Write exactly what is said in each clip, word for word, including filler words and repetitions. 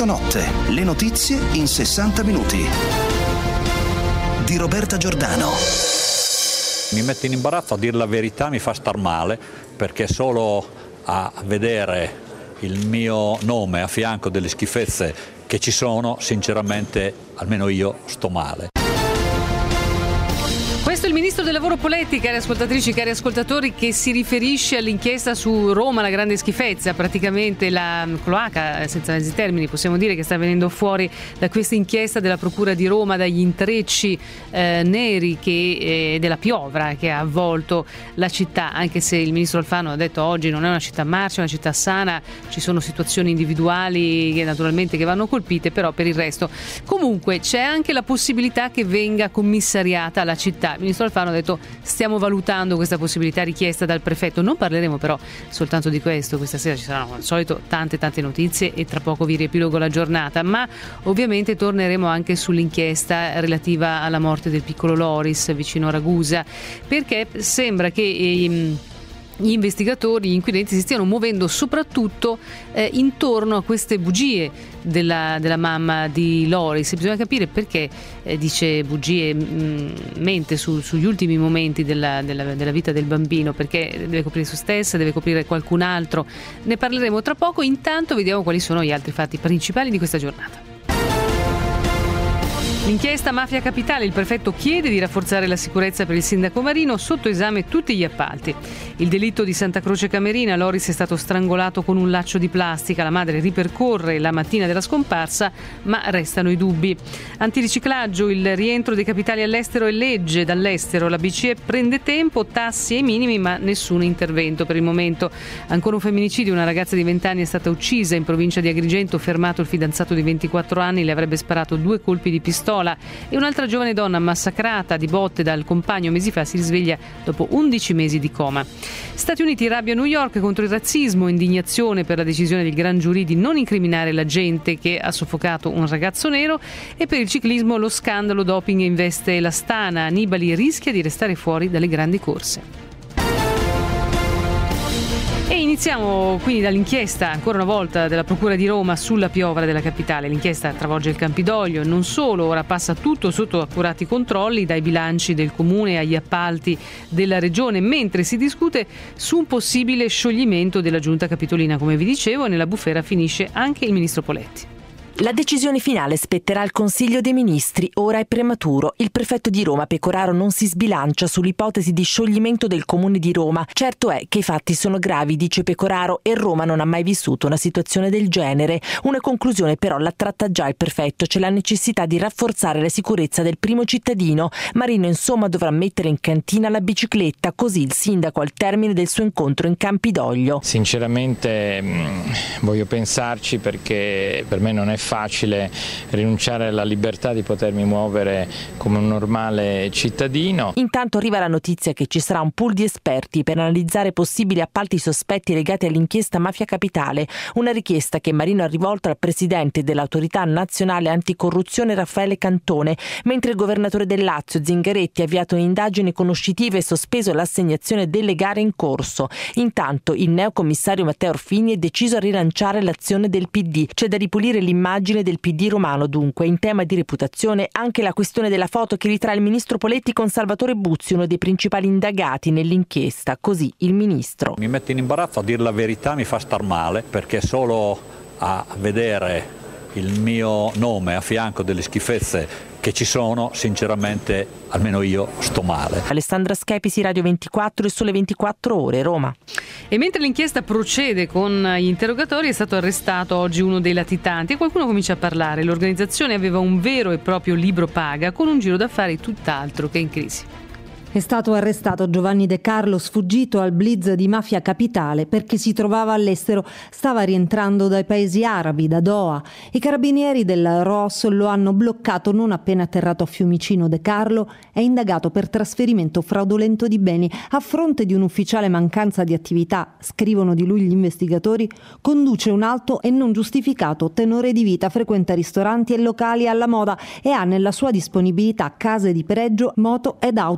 sessanta notte, le notizie in sessanta minuti. Di Roberta Giordano. Mi mette in imbarazzo, a dir la verità mi fa star male, perché solo a vedere il mio nome a fianco delle schifezze che ci sono, sinceramente, almeno io sto male. Questo è il ministro del lavoro Poletti, cari ascoltatrici, cari ascoltatori, che si riferisce all'inchiesta su Roma, la grande schifezza, praticamente la cloaca senza mezzi termini, possiamo dire, che sta venendo fuori da questa inchiesta della Procura di Roma, dagli intrecci eh, neri che, eh, della piovra che ha avvolto la città, anche se il ministro Alfano ha detto oggi non è una città marcia, è una città sana, ci sono situazioni individuali che naturalmente che vanno colpite, però per il resto comunque c'è anche la possibilità che venga commissariata la città. Il ministro Alfano ha detto stiamo valutando questa possibilità richiesta dal prefetto. Non parleremo però soltanto di questo, questa sera ci saranno al solito tante tante notizie e tra poco vi riepilogo la giornata, ma ovviamente torneremo anche sull'inchiesta relativa alla morte del piccolo Loris vicino a Ragusa, perché sembra che ehm, gli investigatori, gli inquirenti si stiano muovendo soprattutto eh, intorno a queste bugie della, della mamma di Loris. Bisogna capire perché eh, dice bugie, mh, mente su, sugli ultimi momenti della, della, della vita del bambino, perché deve coprire se stessa, deve coprire qualcun altro. Ne parleremo tra poco, intanto vediamo quali sono gli altri fatti principali di questa giornata. L'inchiesta Mafia Capitale, il prefetto chiede di rafforzare la sicurezza per il sindaco Marino, sotto esame tutti gli appalti. Il delitto di Santa Croce Camerina, Loris è stato strangolato con un laccio di plastica, la madre ripercorre la mattina della scomparsa, ma restano i dubbi. Antiriciclaggio, il rientro dei capitali all'estero è legge dall'estero, la B C E prende tempo, tassi ai minimi ma nessun intervento per il momento. Ancora un femminicidio, una ragazza di venti anni è stata uccisa in provincia di Agrigento, fermato il fidanzato di ventiquattro anni, le avrebbe sparato due colpi di pistola. E un'altra giovane donna massacrata di botte dal compagno mesi fa si risveglia dopo undici mesi di coma. Stati Uniti, rabbia a New York contro il razzismo, indignazione per la decisione del gran giurì di non incriminare l'agente che ha soffocato un ragazzo nero, e per il ciclismo lo scandalo doping investe l'Astana, Nibali rischia di restare fuori dalle grandi corse. E iniziamo quindi dall'inchiesta, ancora una volta, della Procura di Roma sulla piovra della capitale. L'inchiesta travolge il Campidoglio, non solo, ora passa tutto sotto accurati controlli, dai bilanci del comune agli appalti della regione, mentre si discute su un possibile scioglimento della giunta capitolina, come vi dicevo, e nella bufera finisce anche il ministro Poletti. La decisione finale spetterà al Consiglio dei Ministri, ora è prematuro. Il prefetto di Roma Pecoraro non si sbilancia sull'ipotesi di scioglimento del Comune di Roma. Certo è che i fatti sono gravi, dice Pecoraro, e Roma non ha mai vissuto una situazione del genere. Una conclusione però la tratta già il prefetto, c'è la necessità di rafforzare la sicurezza del primo cittadino. Marino insomma dovrà mettere in cantina la bicicletta, così il sindaco al termine del suo incontro in Campidoglio. Sinceramente mh, voglio pensarci, perché per me non è facile rinunciare alla libertà di potermi muovere come un normale cittadino. Intanto arriva la notizia che ci sarà un pool di esperti per analizzare possibili appalti sospetti legati all'inchiesta Mafia Capitale, una richiesta che Marino ha rivolto al presidente dell'Autorità Nazionale Anticorruzione Raffaele Cantone, mentre il governatore del Lazio Zingaretti ha avviato un'indagine conoscitiva e sospeso l'assegnazione delle gare in corso. Intanto il neocommissario Matteo Orfini è deciso a rilanciare l'azione del P D, c'è da ripulire l'immagine del P D romano. Dunque, in tema di reputazione anche la questione della foto che ritrae il ministro Poletti con Salvatore Buzzi, uno dei principali indagati nell'inchiesta. Così il ministro. Mi mette in imbarazzo, a dir la verità mi fa star male, perché solo a vedere il mio nome a fianco delle schifezze che ci sono, sinceramente almeno io sto male. Alessandra Schepisi, Radio ventiquattro e Sole ventiquattro Ore, Roma. E mentre l'inchiesta procede con gli interrogatori, è stato arrestato oggi uno dei latitanti e qualcuno comincia a parlare. L'organizzazione aveva un vero e proprio libro paga con un giro d'affari tutt'altro che in crisi. È stato arrestato Giovanni De Carlo, sfuggito al blitz di Mafia Capitale perché si trovava all'estero, stava rientrando dai paesi arabi, da Doha. I carabinieri del R O S lo hanno bloccato non appena atterrato a Fiumicino. De Carlo è indagato per trasferimento fraudolento di beni. A fronte di un'ufficiale mancanza di attività, scrivono di lui gli investigatori, conduce un alto e non giustificato tenore di vita, frequenta ristoranti e locali alla moda e ha nella sua disponibilità case di pregio, moto ed auto di lusso.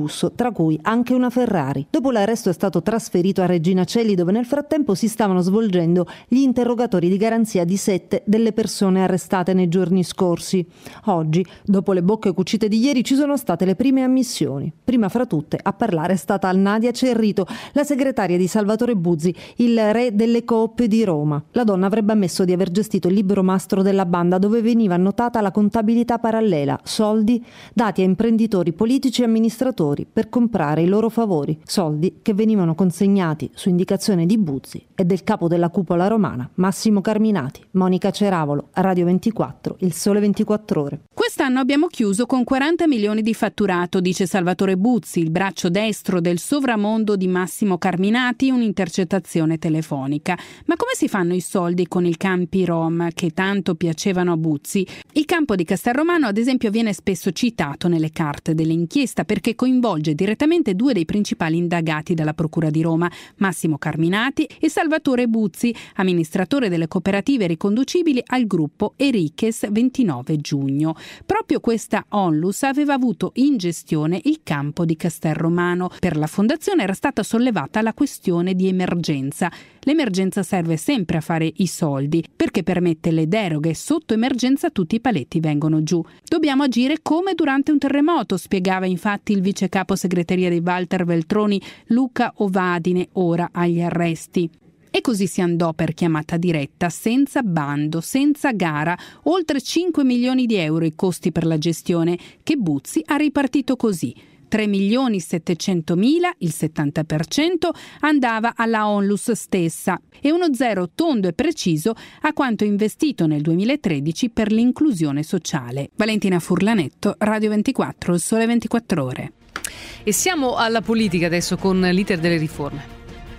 lusso, tra cui anche una Ferrari. Dopo l'arresto è stato trasferito a Regina Coeli, dove nel frattempo si stavano svolgendo gli interrogatori di garanzia di sette delle persone arrestate nei giorni scorsi. Oggi, dopo le bocche cucite di ieri, ci sono state le prime ammissioni. Prima fra tutte a parlare è stata Nadia Cerrito, la segretaria di Salvatore Buzzi, il re delle coop di Roma. La donna avrebbe ammesso di aver gestito il libero mastro della banda, dove veniva annotata la contabilità parallela, soldi dati a imprenditori, politici e amministratori per comprare i loro favori, soldi che venivano consegnati su indicazione di Buzzi e del capo della cupola romana, Massimo Carminati. Monica Ceravolo, Radio ventiquattro, Il Sole ventiquattro Ore. Quest'anno abbiamo chiuso con quaranta milioni di fatturato, dice Salvatore Buzzi, il braccio destro del sovramondo di Massimo Carminati, un'intercettazione telefonica. Ma come si fanno i soldi con il campi rom che tanto piacevano a Buzzi? Il campo di Castelromano, ad esempio, viene spesso citato nelle carte dell'inchiesta perché coinvolge direttamente due dei principali indagati dalla Procura di Roma, Massimo Carminati e Salvatore Buzzi, amministratore delle cooperative riconducibili al gruppo Eriches ventinove giugno. Proprio questa Onlus aveva avuto in gestione il campo di Castelromano. Per la fondazione era stata sollevata la questione di emergenza. L'emergenza serve sempre a fare i soldi, perché permette le deroghe. Sotto emergenza tutti i paletti vengono giù. Dobbiamo agire come durante un terremoto, spiegava infatti il vice capo segreteria di Walter Veltroni, Luca Ovadine, ora agli arresti. E così si andò per chiamata diretta, senza bando, senza gara, oltre cinque milioni di euro i costi per la gestione, che Buzzi ha ripartito così. tre milioni settecentomila, il settanta per cento, andava alla Onlus stessa e uno zero tondo e preciso a quanto investito nel duemilatredici per l'inclusione sociale. Valentina Furlanetto, Radio ventiquattro, Il Sole ventiquattro Ore. E siamo alla politica adesso con l'iter delle riforme.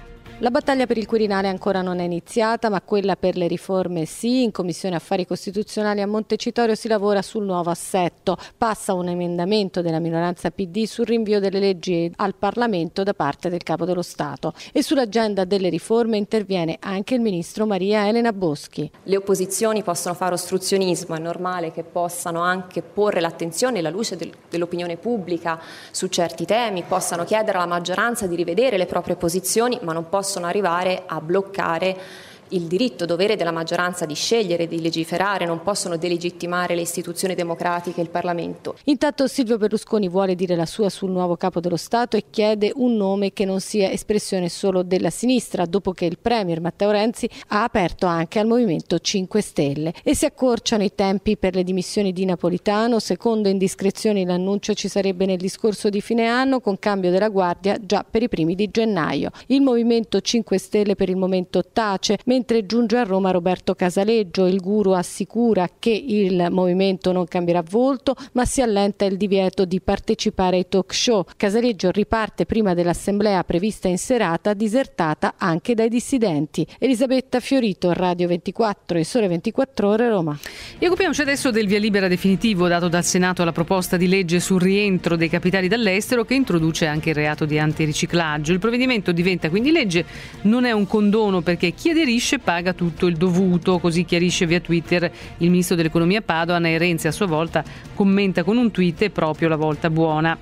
La battaglia per il Quirinale ancora non è iniziata, ma quella per le riforme sì. In Commissione Affari Costituzionali a Montecitorio si lavora sul nuovo assetto. Passa un emendamento della minoranza P D sul rinvio delle leggi al Parlamento da parte del Capo dello Stato. E sull'agenda delle riforme interviene anche il ministro Maria Elena Boschi. Le opposizioni possono fare ostruzionismo, è normale che possano anche porre l'attenzione e la luce del, dell'opinione pubblica su certi temi, possano chiedere alla maggioranza di rivedere le proprie posizioni, ma non possono possono arrivare a bloccare il diritto dovere della maggioranza di scegliere, di legiferare, non possono delegittimare le istituzioni democratiche e il Parlamento. Intanto Silvio Berlusconi vuole dire la sua sul nuovo Capo dello Stato e chiede un nome che non sia espressione solo della sinistra, dopo che il Premier Matteo Renzi ha aperto anche al Movimento cinque Stelle. E si accorciano i tempi per le dimissioni di Napolitano. Secondo indiscrezioni l'annuncio ci sarebbe nel discorso di fine anno, con cambio della guardia già per i primi di gennaio. Il Movimento cinque Stelle per il momento tace, mentre giunge a Roma Roberto Casaleggio. Il guru assicura che il movimento non cambierà volto, ma si allenta il divieto di partecipare ai talk show. Casaleggio riparte prima dell'assemblea prevista in serata, disertata anche dai dissidenti. Elisabetta Fiorito, Radio ventiquattro e Sole ventiquattro Ore, Roma. E occupiamoci adesso del via libera definitivo dato dal Senato alla proposta di legge sul rientro dei capitali dall'estero, che introduce anche il reato di antiriciclaggio. Il provvedimento diventa quindi legge, non è un condono, perché chi aderisce paga tutto il dovuto, così chiarisce via Twitter il ministro dell'economia Padoan, e Renzi a sua volta commenta con un tweet: è proprio la volta buona.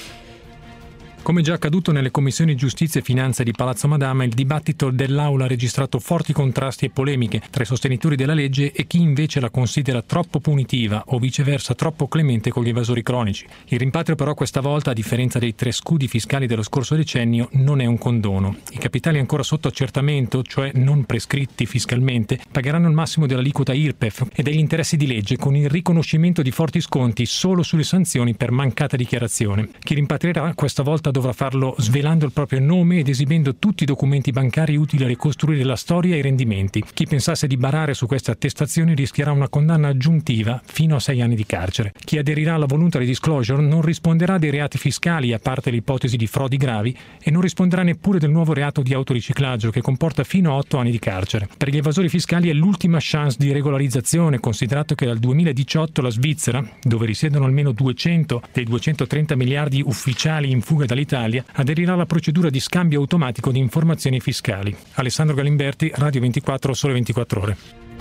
Come già accaduto nelle commissioni giustizia e finanza di Palazzo Madama, il dibattito dell'Aula ha registrato forti contrasti e polemiche tra i sostenitori della legge e chi invece la considera troppo punitiva o viceversa troppo clemente con gli evasori cronici. Il rimpatrio però questa volta, a differenza dei tre scudi fiscali dello scorso decennio, non è un condono. I capitali ancora sotto accertamento, cioè non prescritti fiscalmente, pagheranno il massimo dell'aliquota I R P E F e degli interessi di legge, con il riconoscimento di forti sconti solo sulle sanzioni per mancata dichiarazione. Chi rimpatrierà questa volta dovrà farlo svelando il proprio nome ed esibendo tutti i documenti bancari utili a ricostruire la storia e i rendimenti. Chi pensasse di barare su queste attestazioni rischierà una condanna aggiuntiva fino a sei anni di carcere. Chi aderirà alla voluntary disclosure non risponderà dei reati fiscali, a parte l'ipotesi di frodi gravi, e non risponderà neppure del nuovo reato di autoriciclaggio, che comporta fino a otto anni di carcere. Per gli evasori fiscali è l'ultima chance di regolarizzazione, considerato che dal duemiladiciotto la Svizzera, dove risiedono almeno duecento dei duecentotrenta miliardi ufficiali in fuga dall'Italia, aderirà alla procedura di scambio automatico di informazioni fiscali. Alessandro Galimberti, Radio ventiquattro, Sole ventiquattro Ore.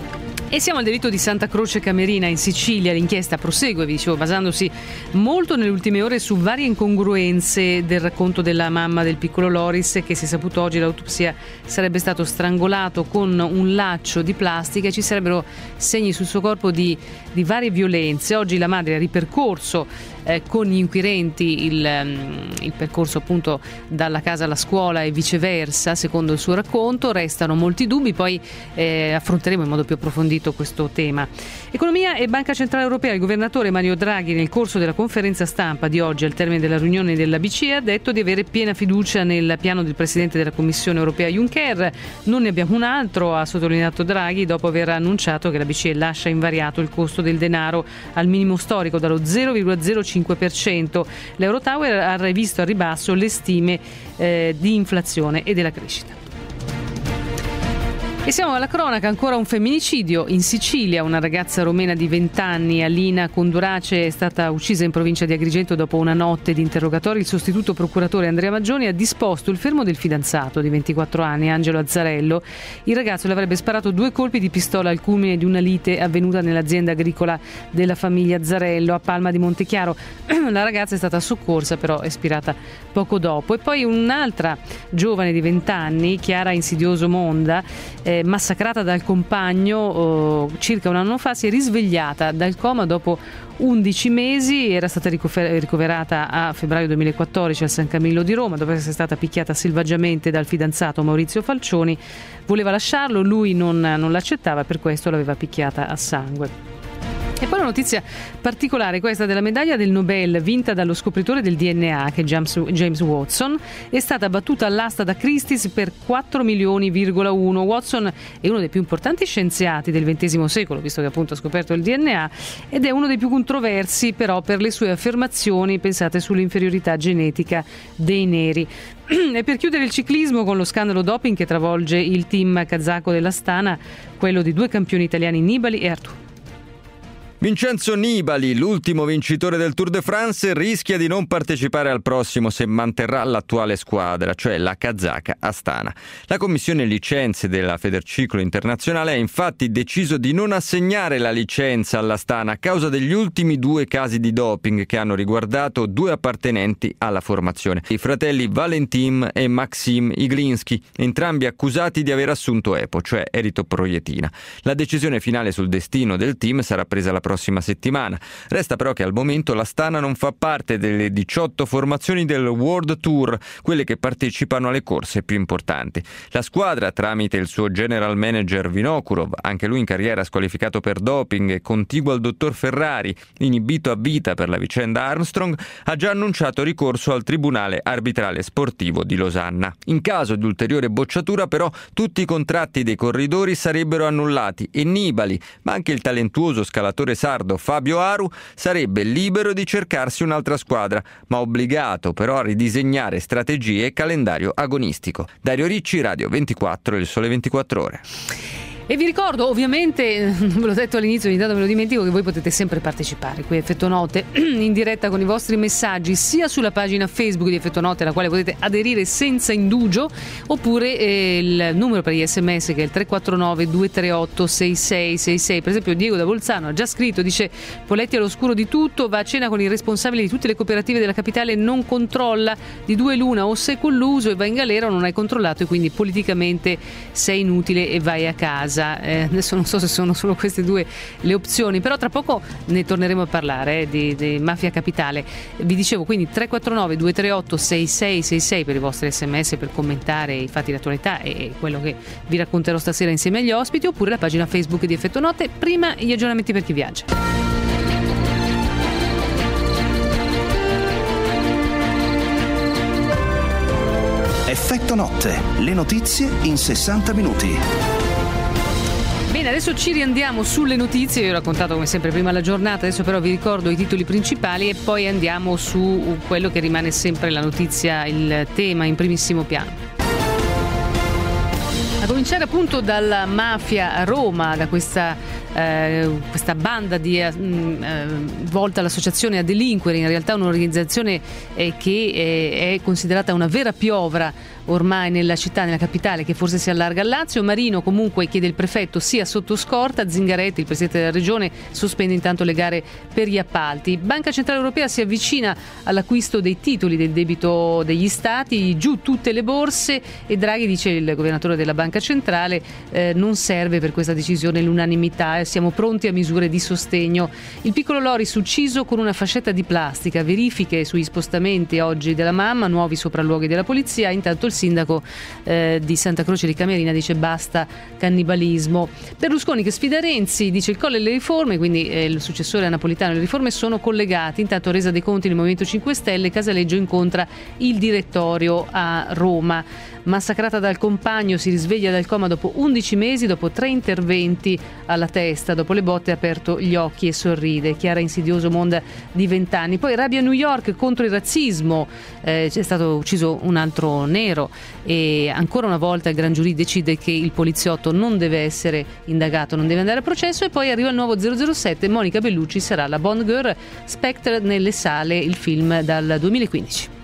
E siamo al delitto di Santa Croce Camerina in Sicilia. L'inchiesta prosegue, vi dicevo, basandosi molto nelle ultime ore su varie incongruenze del racconto della mamma del piccolo Loris, che si è saputo oggi l'autopsia sarebbe stato strangolato con un laccio di plastica e ci sarebbero segni sul suo corpo di, di varie violenze. Oggi la madre ha ripercorso eh, con gli inquirenti il, um, il percorso appunto dalla casa alla scuola e viceversa, secondo il suo racconto. Restano molti dubbi, poi eh, affronteremo in modo più approfondito questo tema. Economia e Banca Centrale Europea. Il governatore Mario Draghi, nel corso della conferenza stampa di oggi al termine della riunione della B C E, ha detto di avere piena fiducia nel piano del Presidente della Commissione Europea Juncker. Non ne abbiamo un altro, ha sottolineato Draghi, dopo aver annunciato che la B C E lascia invariato il costo del denaro al minimo storico, dallo zero virgola zero cinque per cento. L'Eurotower ha rivisto a ribasso le stime eh, di inflazione e della crescita. E siamo alla cronaca, ancora un femminicidio in Sicilia. Una ragazza romena di venti anni, Alina Condurace, è stata uccisa in provincia di Agrigento dopo una notte di interrogatori. Il sostituto procuratore Andrea Maggioni ha disposto il fermo del fidanzato di ventiquattro anni, Angelo Azzarello. Il ragazzo le avrebbe sparato due colpi di pistola al culmine di una lite avvenuta nell'azienda agricola della famiglia Azzarello a Palma di Montechiaro. La ragazza è stata soccorsa, però è espirata poco dopo. E poi un'altra giovane di venti anni, Chiara Insidioso Monda, eh, massacrata dal compagno oh, circa un anno fa, si è risvegliata dal coma dopo undici mesi. Era stata ricover- ricoverata a febbraio duemilaquattordici al San Camillo di Roma, dopo essere stata picchiata selvaggiamente dal fidanzato Maurizio Falcioni. Voleva lasciarlo, lui non, non l'accettava, per questo l'aveva picchiata a sangue. E poi una notizia particolare, questa della medaglia del Nobel vinta dallo scopritore del D N A, che è James, James Watson, è stata battuta all'asta da Christie's per quattro milioni virgola uno. Watson è uno dei più importanti scienziati del ventesimo secolo, visto che appunto ha scoperto il D N A, ed è uno dei più controversi però per le sue affermazioni, pensate, sull'inferiorità genetica dei neri. E per chiudere il ciclismo, con lo scandalo doping che travolge il team kazako dell'Astana, quello di due campioni italiani, Nibali e Artur. Vincenzo Nibali, l'ultimo vincitore del Tour de France, rischia di non partecipare al prossimo se manterrà l'attuale squadra, cioè la kazaka Astana. La commissione licenze della Federciclo Internazionale ha infatti deciso di non assegnare la licenza all'Astana a causa degli ultimi due casi di doping che hanno riguardato due appartenenti alla formazione, i fratelli Valentin e Maxim Iglinski, entrambi accusati di aver assunto EPO, cioè eritoproietina. La decisione finale sul destino del team sarà presa la prossima prossima settimana. Resta però che al momento l'Astana non fa parte delle diciotto formazioni del World Tour, quelle che partecipano alle corse più importanti. La squadra, tramite il suo general manager Vinokurov, anche lui in carriera squalificato per doping e contiguo al dottor Ferrari, inibito a vita per la vicenda Armstrong, ha già annunciato ricorso al Tribunale Arbitrale Sportivo di Losanna. In caso di ulteriore bocciatura però tutti i contratti dei corridori sarebbero annullati e Nibali, ma anche il talentuoso scalatore sardo Fabio Aru, sarebbe libero di cercarsi un'altra squadra, ma obbligato però a ridisegnare strategie e calendario agonistico. Dario Ricci, Radio ventiquattro, Il Sole ventiquattro Ore. E vi ricordo, ovviamente, non ve l'ho detto all'inizio, ogni tanto me lo dimentico, che voi potete sempre partecipare qui a Effetto Note in diretta con i vostri messaggi, sia sulla pagina Facebook di Effetto Note, alla quale potete aderire senza indugio, oppure eh, il numero per gli sms, che è il tre quattro nove due tre otto sei sei sei sei. Per esempio Diego da Bolzano ha già scritto, dice: Poletti all'oscuro di tutto, va a cena con il responsabile di tutte le cooperative della capitale, non controlla, di due l'una, o sei colluso e vai in galera o non hai controllato e quindi politicamente sei inutile e vai a casa. Eh, adesso non so se sono solo queste due le opzioni, però tra poco ne torneremo a parlare eh, di, di Mafia Capitale. Vi dicevo quindi tre quattro nove due tre otto sei sei sei sei per i vostri sms, per commentare i fatti d'attualità e quello che vi racconterò stasera insieme agli ospiti, oppure la pagina Facebook di Effetto Note. Prima gli aggiornamenti per chi viaggia. Effetto Notte, le notizie in sessanta minuti. Bene, adesso ci riandiamo sulle notizie. Vi ho raccontato come sempre prima la giornata, adesso però vi ricordo i titoli principali e poi andiamo su quello che rimane sempre la notizia, il tema in primissimo piano. A cominciare appunto dalla mafia a Roma, da questa, eh, questa banda di, eh, volta all'associazione a delinquere, in realtà un'organizzazione eh, che eh, è considerata una vera piovra ormai nella città, nella capitale, che forse si allarga al Lazio. Marino comunque chiede il prefetto sia sotto scorta. Zingaretti, il presidente della regione, sospende intanto le gare per gli appalti. Banca Centrale Europea si avvicina all'acquisto dei titoli del debito degli stati, giù tutte le borse, e Draghi, dice il governatore della Banca Centrale, eh, non serve per questa decisione l'unanimità e siamo pronti a misure di sostegno. Il piccolo Loris ucciso con una fascetta di plastica, verifiche sugli spostamenti oggi della mamma, nuovi sopralluoghi della polizia. Intanto il sindaco eh, di Santa Croce di Camerina dice basta cannibalismo. Berlusconi che sfida Renzi, dice il Colle e le riforme, quindi eh, il successore a Napolitano, le riforme sono collegati. Intanto resa dei conti nel Movimento cinque Stelle, Casaleggio incontra il direttorio a Roma. Massacrata dal compagno, si risveglia dal coma dopo undici mesi, dopo tre interventi alla testa, dopo le botte ha aperto gli occhi e sorride. Chiara Insidioso, Monda di vent'anni. Poi rabbia a New York contro il razzismo, eh, c'è stato ucciso un altro nero e ancora una volta il gran giurì decide che il poliziotto non deve essere indagato, non deve andare a processo. E poi arriva il nuovo zero zero sette, Monica Bellucci sarà la Bond Girl. Spectre nelle sale, il film dal duemilaquindici.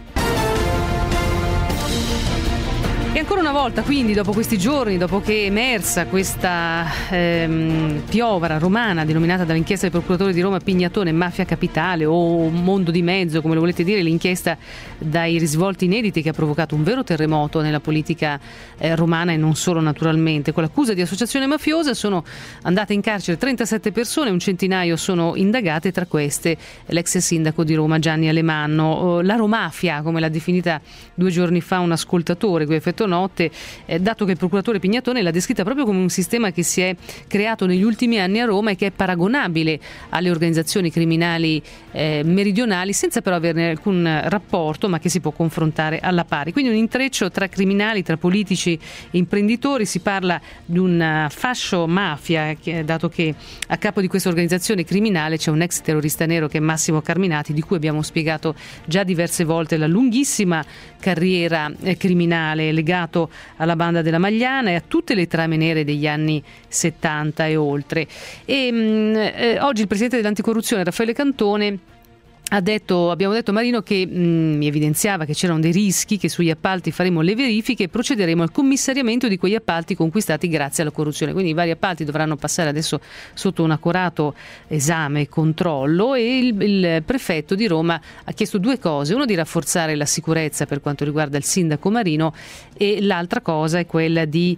E ancora una volta, quindi, dopo questi giorni, dopo che è emersa questa ehm, piovra romana denominata dall'inchiesta del procuratore di Roma Pignatone Mafia Capitale, o mondo di mezzo, come lo volete dire, l'inchiesta dai risvolti inediti che ha provocato un vero terremoto nella politica eh, romana e non solo, naturalmente. Con l'accusa di associazione mafiosa sono andate in carcere trentasette persone, un centinaio sono indagate, tra queste l'ex sindaco di Roma Gianni Alemanno. La Romafia, come l'ha definita due giorni fa un ascoltatore qui a Effetto Notte, eh, dato che il procuratore Pignatone l'ha descritta proprio come un sistema che si è creato negli ultimi anni a Roma e che è paragonabile alle organizzazioni criminali eh, meridionali, senza però averne alcun rapporto, ma che si può confrontare alla pari. Quindi un intreccio tra criminali, tra politici e imprenditori. Si parla di un fascio mafia, che, dato che a capo di questa organizzazione criminale c'è un ex terrorista nero che è Massimo Carminati, di cui abbiamo spiegato già diverse volte la lunghissima carriera eh, criminale legato alla banda della Magliana e a tutte le trame nere degli anni settanta e oltre. E mh, eh, oggi il presidente dell'anticorruzione Raffaele Cantone ha detto, abbiamo detto a Marino che mh, mi evidenziava che c'erano dei rischi, che sugli appalti faremo le verifiche e procederemo al commissariamento di quegli appalti conquistati grazie alla corruzione. Quindi i vari appalti dovranno passare adesso sotto un accurato esame e controllo, e il, il prefetto di Roma ha chiesto due cose: uno, di rafforzare la sicurezza per quanto riguarda il sindaco Marino, e l'altra cosa è quella di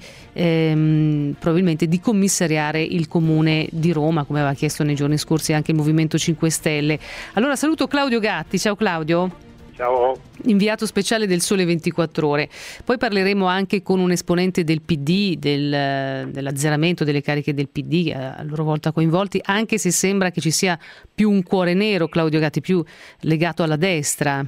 ehm, probabilmente di commissariare il comune di Roma, come aveva chiesto nei giorni scorsi anche il Movimento cinque Stelle. Allora saluto Claudio Gatti. Ciao Claudio. Ciao. Inviato speciale del Sole ventiquattro Ore. Poi parleremo anche con un esponente del P D, del, dell'azzeramento delle cariche del P D, a loro volta coinvolti, anche se sembra che ci sia più un cuore nero, Claudio Gatti, più legato alla destra.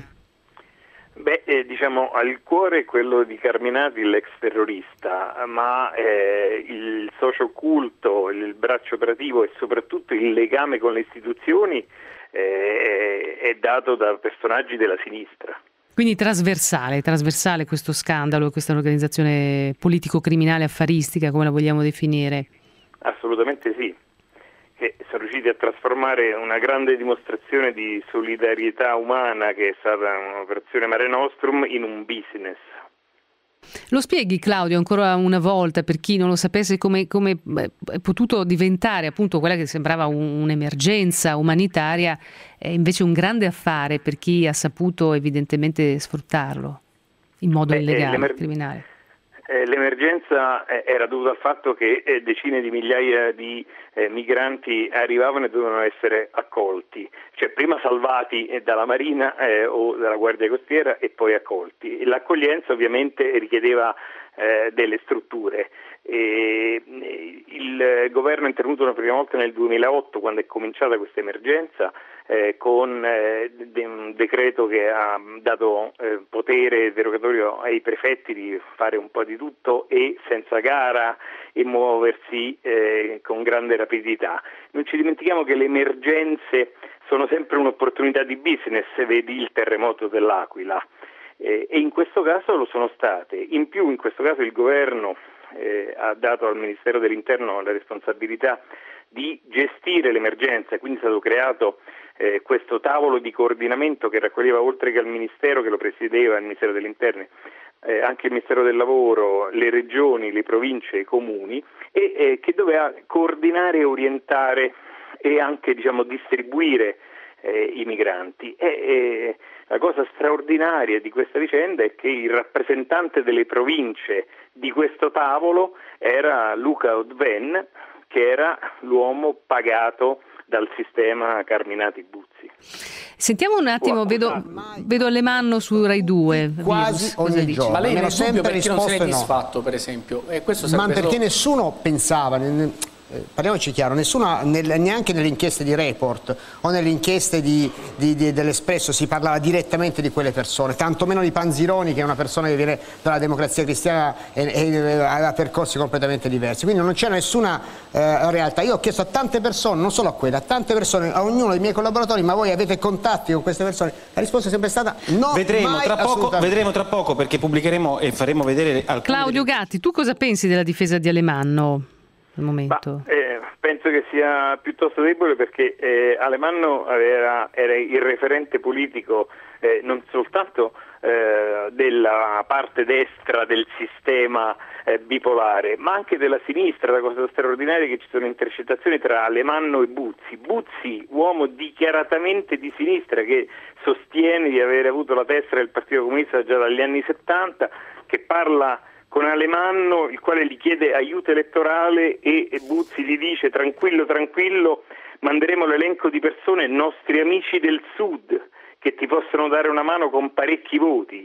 Beh, eh, diciamo, al cuore quello di Carminati, l'ex terrorista, ma eh, il socio occulto, il braccio operativo e soprattutto il legame con le istituzioni eh, è dato da personaggi della sinistra. Quindi trasversale, trasversale questo scandalo, questa organizzazione politico-criminale affaristica, come la vogliamo definire? Assolutamente sì. Che sono riusciti a trasformare una grande dimostrazione di solidarietà umana, che è stata un'operazione Mare Nostrum, in un business. Lo spieghi, Claudio, ancora una volta, per chi non lo sapesse, come, come è potuto diventare appunto quella che sembrava un, un'emergenza umanitaria, è invece un grande affare per chi ha saputo evidentemente sfruttarlo in modo Beh, illegale, l'emer- criminale. Eh, l'emergenza eh, era dovuta al fatto che eh, decine di migliaia di eh, migranti arrivavano e dovevano essere accolti, cioè prima salvati eh, dalla Marina eh, o dalla Guardia Costiera e poi accolti. E l'accoglienza ovviamente richiedeva eh, delle strutture. E, eh, il governo è intervenuto una prima volta nel duemilaotto, quando è cominciata questa emergenza, eh, con eh, de- un decreto che ha dato eh, potere derogatorio ai prefetti di fare un po' di tutto e senza gara e muoversi eh, con grande rapidità. Non ci dimentichiamo che le emergenze sono sempre un'opportunità di business, vedi il terremoto dell'Aquila, eh, e in questo caso lo sono state. In più, in questo caso il governo eh, ha dato al Ministero dell'Interno la responsabilità di gestire l'emergenza, quindi è stato creato eh, questo tavolo di coordinamento che raccoglieva, oltre che al Ministero che lo presiedeva, il Ministero dell'Interno, eh, anche il Ministero del Lavoro, le regioni, le province, i comuni, e eh, che doveva coordinare e orientare e anche, diciamo, distribuire eh, i migranti. E, e la cosa straordinaria di questa vicenda è che il rappresentante delle province di questo tavolo era Luca Odven, che era l'uomo pagato dal sistema Carminati-Buzzi. Sentiamo un attimo, vedo, vedo Alemanno su Rai due. Quasi ogni giorno. Ma lei mi nel sempre dubbio perché non se ne è no. disfatto, per esempio? E questo Ma sarebbe perché solo... nessuno pensava... Eh, parliamoci chiaro, nessuno, nel, neanche nelle inchieste di Report o nelle inchieste di, di, di, dell'Espresso si parlava direttamente di quelle persone, tantomeno di Panzironi, che è una persona che viene dalla Democrazia Cristiana e, e aveva percorsi completamente diversi, quindi non c'è nessuna eh, realtà. Io ho chiesto a tante persone, non solo a quelle, a tante persone, a ognuno dei miei collaboratori: ma voi avete contatti con queste persone? La risposta è sempre stata no. Vedremo, mai, tra, poco, vedremo tra poco, perché pubblicheremo e faremo vedere alcuni. Claudio Gatti, tu cosa pensi della difesa di Alemanno? Al momento. Ma, eh, penso che sia piuttosto debole, perché eh, Alemanno era, era il referente politico eh, non soltanto eh, della parte destra del sistema eh, bipolare, ma anche della sinistra. La cosa straordinaria è che ci sono intercettazioni tra Alemanno e Buzzi. Buzzi, uomo dichiaratamente di sinistra, che sostiene di aver avuto la tessera del Partito Comunista già dagli anni settanta, che parla con Alemanno, il quale gli chiede aiuto elettorale, e Buzzi gli dice: tranquillo, tranquillo, manderemo l'elenco di persone, nostri amici del Sud, che ti possono dare una mano con parecchi voti.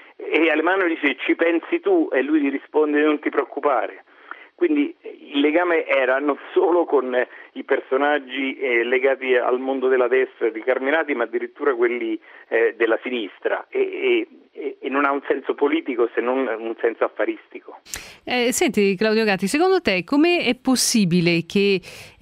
E Alemanno dice: ci pensi tu? E lui gli risponde: non ti preoccupare. Quindi il legame era non solo con i personaggi eh, legati al mondo della destra di Carminati, ma addirittura quelli eh, della sinistra, e, e, e non ha un senso politico se non un senso affaristico. Eh, senti Claudio Gatti, secondo te come è possibile che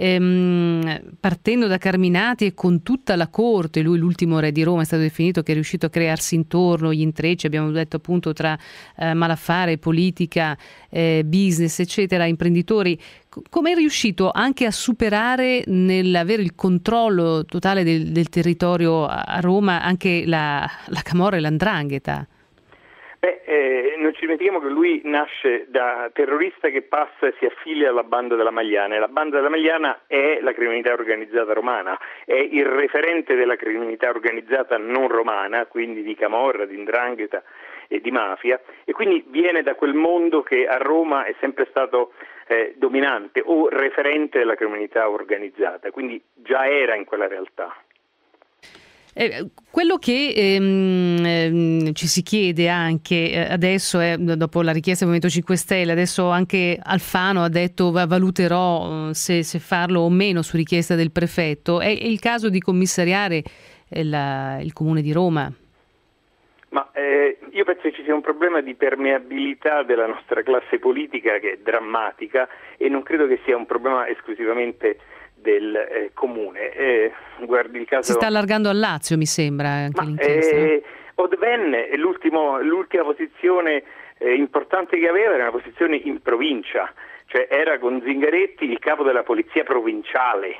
ehm, partendo da Carminati e con tutta la corte, lui l'ultimo re di Roma è stato definito, che è riuscito a crearsi intorno gli intrecci, abbiamo detto appunto, tra eh, malaffare, politica, eh, business eccetera, imprenditori, come è riuscito anche a superare nell'avere il controllo totale del, del territorio a Roma anche la, la Camorra e l'Andrangheta? Beh, eh, non ci dimentichiamo che lui nasce da terrorista che passa e si affilia alla banda della Magliana, e la banda della Magliana è la criminalità organizzata romana, è il referente della criminalità organizzata non romana, quindi di Camorra, di 'Ndrangheta e di mafia, e quindi viene da quel mondo che a Roma è sempre stato eh, dominante o referente della criminalità organizzata, quindi già era in quella realtà. Eh, quello che ehm, ehm, ci si chiede anche eh, adesso è, dopo la richiesta del Movimento cinque Stelle, adesso anche Alfano ha detto va, valuterò eh, se, se farlo o meno su richiesta del prefetto, è, è il caso di commissariare eh, la, il Comune di Roma? Ma eh, io penso che ci sia un problema di permeabilità della nostra classe politica che è drammatica, e non credo che sia un problema esclusivamente del eh, comune. Eh, guardi il caso... Si sta allargando al Lazio, mi sembra, anche Ma, l'inchiesta. Eh, Odven, l'ultimo, l'ultima posizione eh, importante che aveva era una posizione in provincia, cioè era con Zingaretti il capo della polizia provinciale.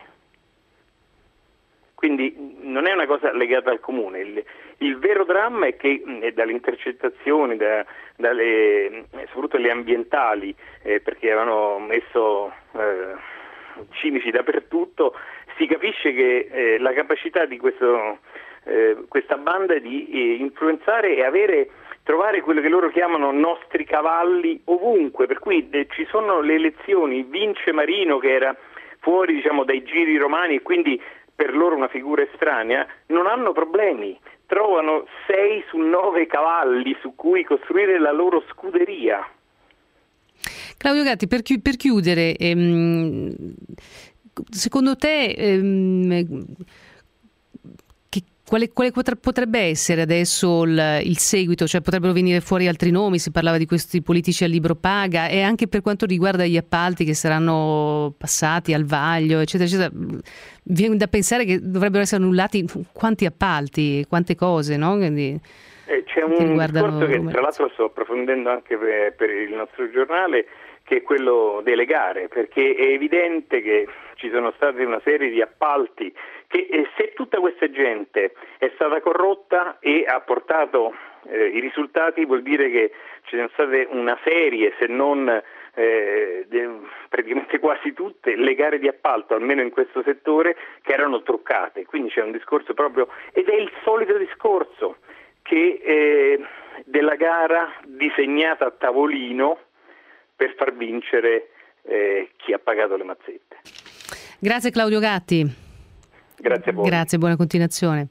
Quindi non è una cosa legata al comune. Il, il vero dramma è che eh, dalle intercettazioni, da, dalle, soprattutto le ambientali, eh, perché avevano messo eh, cimici dappertutto, si capisce che eh, la capacità di questo, eh, questa banda di eh, influenzare e avere, trovare quello che loro chiamano nostri cavalli ovunque, per cui eh, ci sono le elezioni, vince Marino, che era fuori, diciamo, dai giri romani e quindi per loro una figura estranea, non hanno problemi, trovano sei su nove cavalli su cui costruire la loro scuderia. Claudio Gatti, per, chi- per chiudere, ehm, secondo te ehm, che, quale, quale potrebbe essere adesso il, il seguito? Cioè potrebbero venire fuori altri nomi, si parlava di questi politici a libro paga, e anche per quanto riguarda gli appalti che saranno passati al vaglio, eccetera, eccetera. Viene da pensare che dovrebbero essere annullati quanti appalti, quante cose, no? Quindi, eh, c'è un discorso che tra l'altro sto approfondendo anche per, per il nostro giornale, che è quello delle gare, perché è evidente che ci sono state una serie di appalti che eh, se tutta questa gente è stata corrotta e ha portato eh, i risultati, vuol dire che ci sono state una serie, se non eh, de, praticamente quasi tutte, le gare di appalto, almeno in questo settore, che erano truccate. Quindi c'è un discorso proprio, ed è il solito discorso che eh, della gara disegnata a tavolino per far vincere eh, chi ha pagato le mazzette. Grazie Claudio Gatti. Grazie a voi. Grazie, buona continuazione.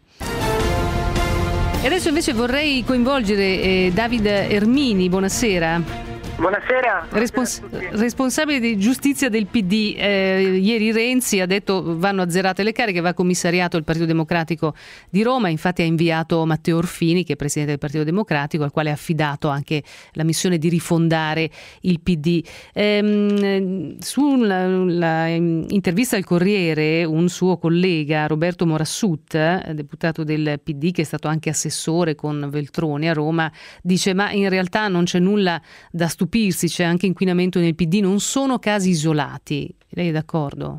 E adesso invece vorrei coinvolgere eh, David Ermini, buonasera. Buonasera. Respons- responsabile di giustizia del P D. Eh, ieri Renzi ha detto vanno azzerate le cariche, va commissariato il Partito Democratico di Roma, infatti ha inviato Matteo Orfini, che è presidente del Partito Democratico, al quale ha affidato anche la missione di rifondare il P D. Ehm, Sull'intervista al Corriere, un suo collega, Roberto Morassut, deputato del P D, che è stato anche assessore con Veltroni a Roma, dice ma in realtà non c'è nulla da stupire, c'è anche inquinamento nel P D, non sono casi isolati. Lei è d'accordo?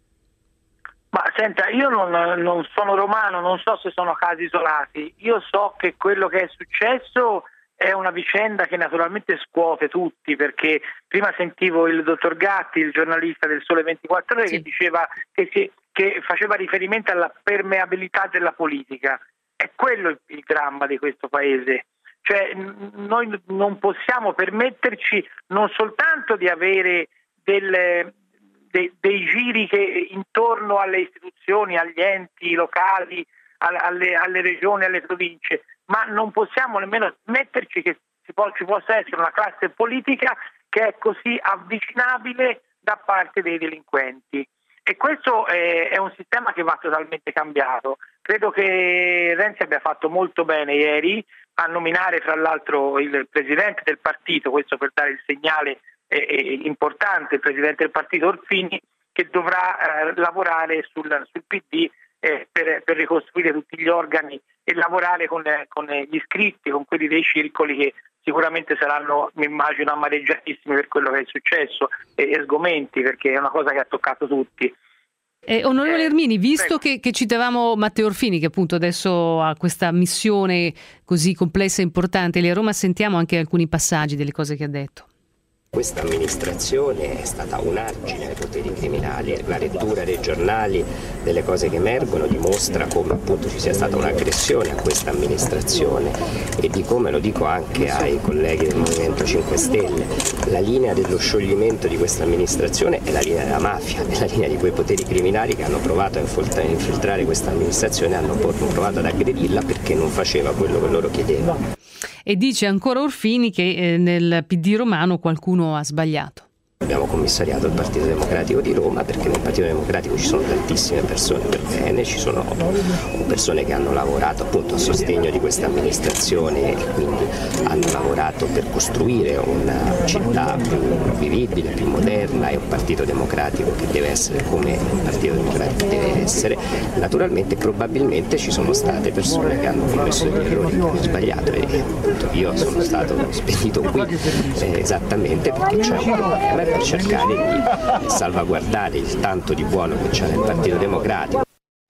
Ma senta, io non, non sono romano, non so se sono casi isolati. Io so che quello che è successo è una vicenda che naturalmente scuote tutti, perché prima sentivo il dottor Gatti, il giornalista del Sole ventiquattro Ore, sì, che diceva che, si, che faceva riferimento alla permeabilità della politica. È quello il, il dramma di questo paese. Cioè noi non possiamo permetterci non soltanto di avere del, de, dei giri che intorno alle istituzioni, agli enti locali, alle, alle regioni, alle province, ma non possiamo nemmeno permetterci che si può, ci possa essere una classe politica che è così avvicinabile da parte dei delinquenti. E questo è, è un sistema che va totalmente cambiato. Credo che Renzi abbia fatto molto bene ieri a nominare fra l'altro il presidente del partito, questo per dare il segnale eh, importante, il presidente del partito Orfini, che dovrà eh, lavorare sul, sul P D eh, per, per ricostruire tutti gli organi e lavorare con, eh, con gli iscritti, con quelli dei circoli che sicuramente saranno, mi immagino, amareggiatissimi per quello che è successo e, e sgomenti, perché è una cosa che ha toccato tutti. Eh, onorevole Ermini, visto che, che citavamo Matteo Orfini, che appunto adesso ha questa missione così complessa e importante lì a Roma, sentiamo anche alcuni passaggi delle cose che ha detto. Questa amministrazione è stata un argine ai poteri criminali, la lettura dei giornali, delle cose che emergono, dimostra come appunto ci sia stata un'aggressione a questa amministrazione e di come, lo dico anche ai colleghi del Movimento cinque Stelle, la linea dello scioglimento di questa amministrazione è la linea della mafia, è la linea di quei poteri criminali che hanno provato a infiltrare questa amministrazione, hanno provato ad aggredirla perché non faceva quello che loro chiedevano. E dice ancora Orfini che eh, nel P D romano qualcuno ha sbagliato. Abbiamo commissariato il Partito Democratico di Roma perché nel Partito Democratico ci sono tantissime persone per bene, ci sono persone che hanno lavorato appunto a sostegno di questa amministrazione e quindi hanno lavorato per costruire una città più vivibile, più moderna e un Partito Democratico che deve essere come un Partito Democratico deve essere. Naturalmente probabilmente ci sono state persone che hanno commesso degli errori, che hanno sbagliato e appunto io sono stato spedito qui eh, esattamente perché c'è un problema per cercare di salvaguardare il tanto di buono che c'è nel Partito Democratico.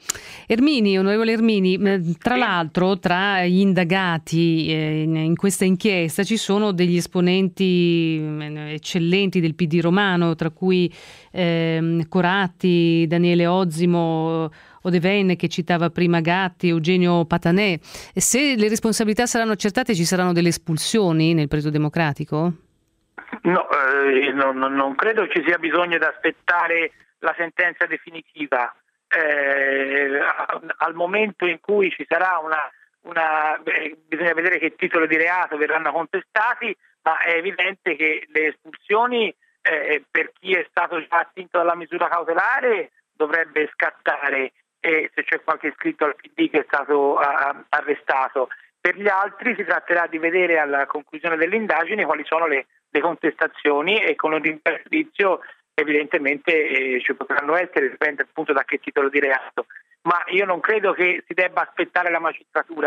Ermini, onorevole Ermini, tra l'altro tra gli indagati in questa inchiesta ci sono degli esponenti eccellenti del P D romano, tra cui eh, Coratti, Daniele Ozzimo, Odeven che citava prima Gatti, Eugenio Patanè. Se le responsabilità saranno accertate ci saranno delle espulsioni nel Partito Democratico? No, eh, non, non credo ci sia bisogno di aspettare la sentenza definitiva. Eh, al momento in cui ci sarà una, una eh, bisogna vedere che titoli di reato verranno contestati, ma è evidente che le espulsioni eh, per chi è stato già attinto dalla misura cautelare dovrebbe scattare e se c'è qualche iscritto al P D che è stato uh, arrestato. Per gli altri si tratterà di vedere alla conclusione delle indagini quali sono le le contestazioni e con un giudizio evidentemente eh, ci potranno essere, dipende appunto da che titolo di reato, ma io non credo che si debba aspettare la magistratura.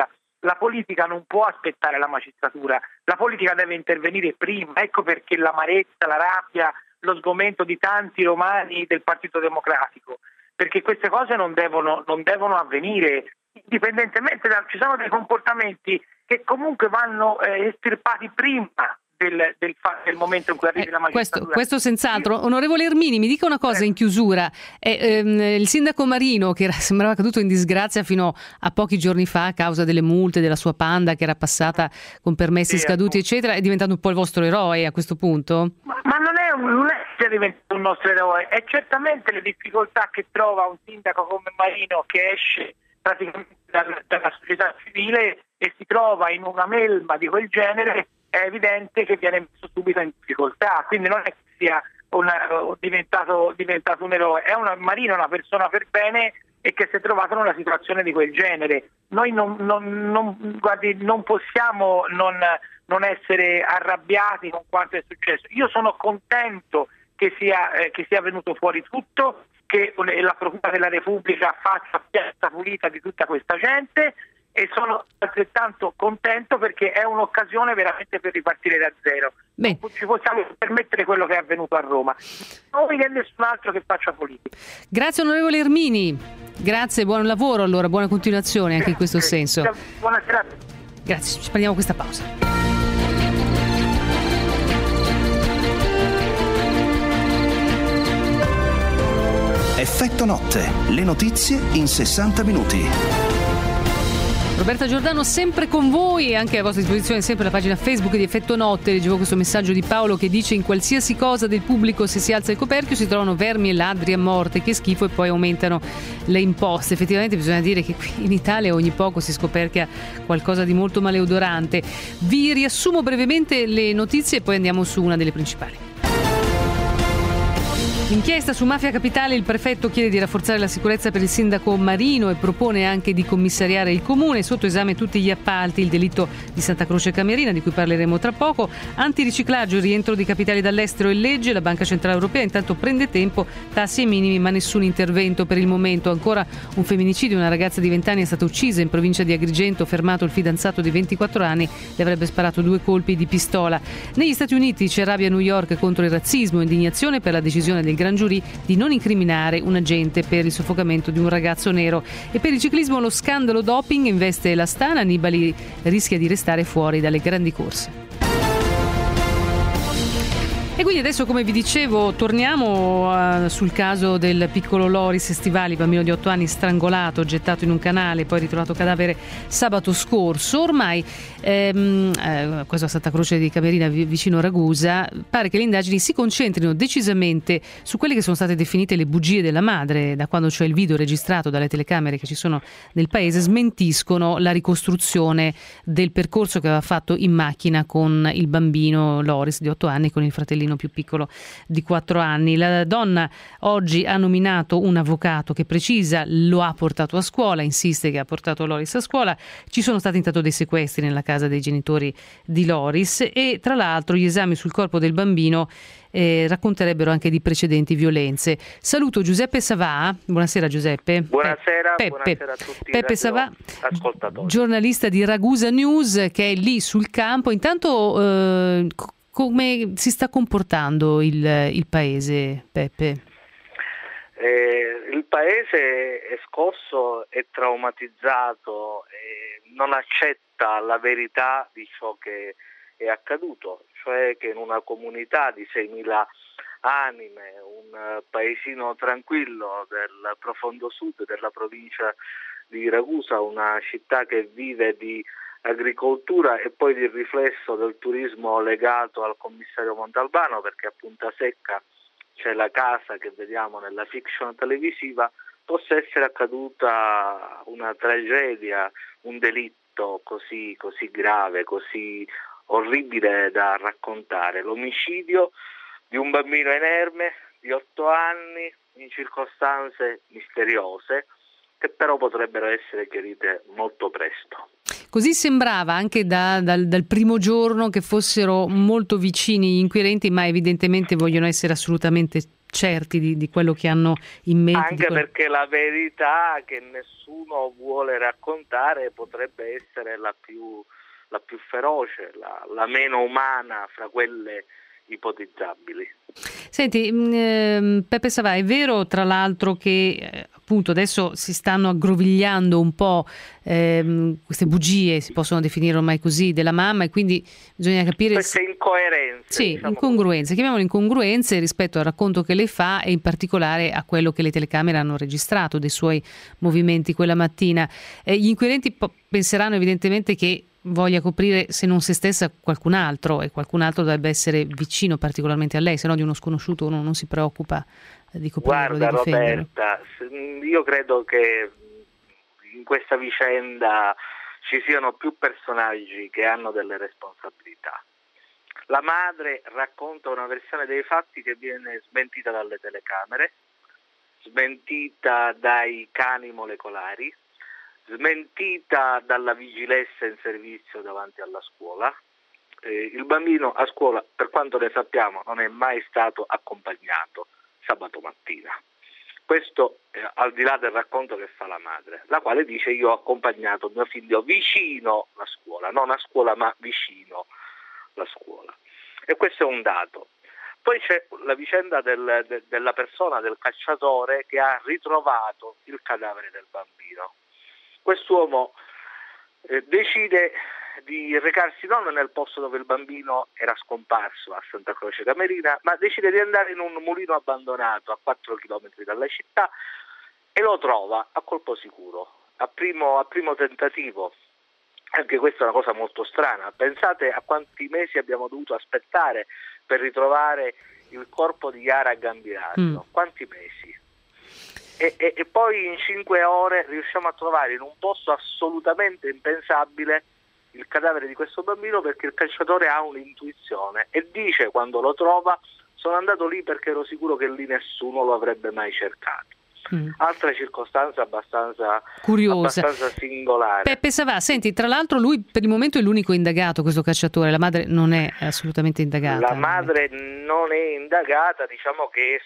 la politica non può aspettare la magistratura, la politica deve intervenire prima. Ecco perché l'amarezza, la rabbia, lo sgomento di tanti romani del Partito Democratico, perché queste cose non devono, non devono avvenire, indipendentemente da, ci sono dei comportamenti che comunque vanno eh, estirpati prima del, del, del momento in cui arrivi eh, la magistratura. Questo, questo senz'altro. Onorevole Ermini, mi dica una cosa in chiusura. Eh, ehm, il sindaco Marino, che era, sembrava caduto in disgrazia fino a pochi giorni fa a causa delle multe della sua Panda che era passata con permessi sì, scaduti eccetera, è diventato un po' il vostro eroe a questo punto? Ma, ma non è, un, non è che è diventato un nostro eroe, è certamente le difficoltà che trova un sindaco come Marino, che esce praticamente dalla, dalla società civile e si trova in una melma di quel genere. È evidente che viene messo subito in difficoltà, quindi non è che sia una, diventato, diventato un eroe, è una, Marino è una persona per bene e che si è trovato in una situazione di quel genere. Noi non, non, non, guardi, non possiamo non, non essere arrabbiati con quanto è successo. Io sono contento che sia, eh, che sia venuto fuori tutto, che la Procura della Repubblica faccia piazza pulita di tutta questa gente, e sono altrettanto contento perché è un'occasione veramente per ripartire da zero. Beh. Non ci possiamo permettere quello che è avvenuto a Roma, noi e nessun altro che faccia politica. Grazie onorevole Ermini, grazie, buon lavoro allora, buona continuazione anche in questo senso. Buonasera. Grazie, ci prendiamo questa pausa. Effetto notte, le notizie in sessanta minuti. Roberta Giordano sempre con voi, anche a vostra disposizione sempre la pagina Facebook di Effetto Notte. Leggevo questo messaggio di Paolo che dice: in qualsiasi cosa del pubblico, se si alza il coperchio si trovano vermi e ladri a morte, che schifo, e poi aumentano le imposte. Effettivamente bisogna dire che qui in Italia ogni poco si scoperchia qualcosa di molto maleodorante. Vi riassumo brevemente le notizie e poi andiamo su una delle principali. Inchiesta su Mafia Capitale, il prefetto chiede di rafforzare la sicurezza per il sindaco Marino e propone anche di commissariare il comune. Sotto esame tutti gli appalti, il delitto di Santa Croce Camerina, di cui parleremo tra poco, antiriciclaggio, rientro di capitali dall'estero e legge, la Banca Centrale Europea intanto prende tempo, tassi ai minimi ma nessun intervento per il momento. Ancora un femminicidio, una ragazza di venti anni è stata uccisa in provincia di Agrigento, fermato il fidanzato di ventiquattro anni, le avrebbe sparato due colpi di pistola. Negli Stati Uniti c'è rabbia a New York contro il razzismo, indignazione per la decisione del Gran Giurì di non incriminare un agente per il soffocamento di un ragazzo nero. E per il ciclismo lo scandalo doping investe l'Astana, Nibali rischia di restare fuori dalle grandi corse. E quindi adesso, come vi dicevo, torniamo uh, sul caso del piccolo Loris Stivali, bambino di otto anni strangolato, gettato in un canale, poi ritrovato cadavere sabato scorso. Ormai, ehm, eh, questo a Santa Croce di Camerina, vicino Ragusa, pare che le indagini si concentrino decisamente su quelle che sono state definite le bugie della madre, da quando cioè il video registrato dalle telecamere che ci sono nel paese smentiscono la ricostruzione del percorso che aveva fatto in macchina con il bambino Loris di otto anni, con il fratellino più piccolo di quattro anni. La donna oggi ha nominato un avvocato che precisa lo ha portato a scuola, insiste che ha portato Loris a scuola. Ci sono stati intanto dei sequestri nella casa dei genitori di Loris e tra l'altro gli esami sul corpo del bambino eh, racconterebbero anche di precedenti violenze. Saluto Giuseppe Savà. Buonasera Giuseppe. Buonasera, Peppe, buonasera a tutti. Peppe Savà, ascoltatori. Giornalista di Ragusa News, che è lì sul campo. Intanto eh, come si sta comportando il, il paese, Peppe? Eh, il paese è scosso, è traumatizzato, e non accetta la verità di ciò che è accaduto, cioè che in una comunità di seimila anime, un paesino tranquillo del profondo sud della provincia di Ragusa, una città che vive di agricoltura e poi di riflesso del turismo legato al commissario Montalbano, perché a Punta Secca c'è la casa che vediamo nella fiction televisiva, possa essere accaduta una tragedia, un delitto così, così grave, così orribile da raccontare, l'omicidio di un bambino inerme di otto anni in circostanze misteriose che però potrebbero essere chiarite molto presto. Così sembrava anche da, dal, dal primo giorno che fossero molto vicini gli inquirenti, ma evidentemente vogliono essere assolutamente certi di, di quello che hanno in mente. Anche quello... perché la verità che nessuno vuole raccontare potrebbe essere la più, la più feroce, la, la meno umana fra quelle ipotizzabili. Senti, ehm, Peppe Savà, è vero tra l'altro che eh, appunto adesso si stanno aggrovigliando un po' ehm, queste bugie, si possono definire ormai così, della mamma, e quindi bisogna capire queste se... incoerenze. Sì, diciamo incongruenze, chiamiamole incongruenze rispetto al racconto che lei fa e in particolare a quello che le telecamere hanno registrato dei suoi movimenti quella mattina. Eh, gli inquirenti po- penseranno evidentemente che voglia coprire, se non se stessa, qualcun altro, e qualcun altro dovrebbe essere vicino particolarmente a lei, se no di uno sconosciuto uno non si preoccupa di coprirlo, Guarda, di difenderlo. Roberta, io credo che in questa vicenda ci siano più personaggi che hanno delle responsabilità. La madre racconta una versione dei fatti che viene smentita dalle telecamere, smentita dai cani molecolari, smentita dalla vigilessa in servizio davanti alla scuola. Eh, il bambino a scuola, per quanto ne sappiamo, non è mai stato accompagnato sabato mattina. Questo eh, al di là del racconto che fa la madre, la quale dice: io ho accompagnato mio figlio vicino alla scuola, non a scuola ma vicino alla scuola. E questo è un dato. Poi c'è la vicenda del, de, della persona, del cacciatore, che ha ritrovato il cadavere del bambino. Quest'uomo eh, decide di recarsi non nel posto dove il bambino era scomparso, a Santa Croce Camerina, ma decide di andare in un mulino abbandonato a quattro chilometri dalla città e lo trova a colpo sicuro, a primo, a primo tentativo. Anche questa è una cosa molto strana. Pensate a quanti mesi abbiamo dovuto aspettare per ritrovare il corpo di Yara Gambiraggio, mm. quanti mesi? E, e, e poi in cinque ore riusciamo a trovare in un posto assolutamente impensabile il cadavere di questo bambino, perché il cacciatore ha un'intuizione e dice quando lo trova: sono andato lì perché ero sicuro che lì nessuno lo avrebbe mai cercato. Mm. Altra circostanza abbastanza curiosa, abbastanza singolare. Peppe Savà, senti, tra l'altro lui per il momento è l'unico indagato, questo cacciatore, la madre non è assolutamente indagata. La madre non è indagata, diciamo che è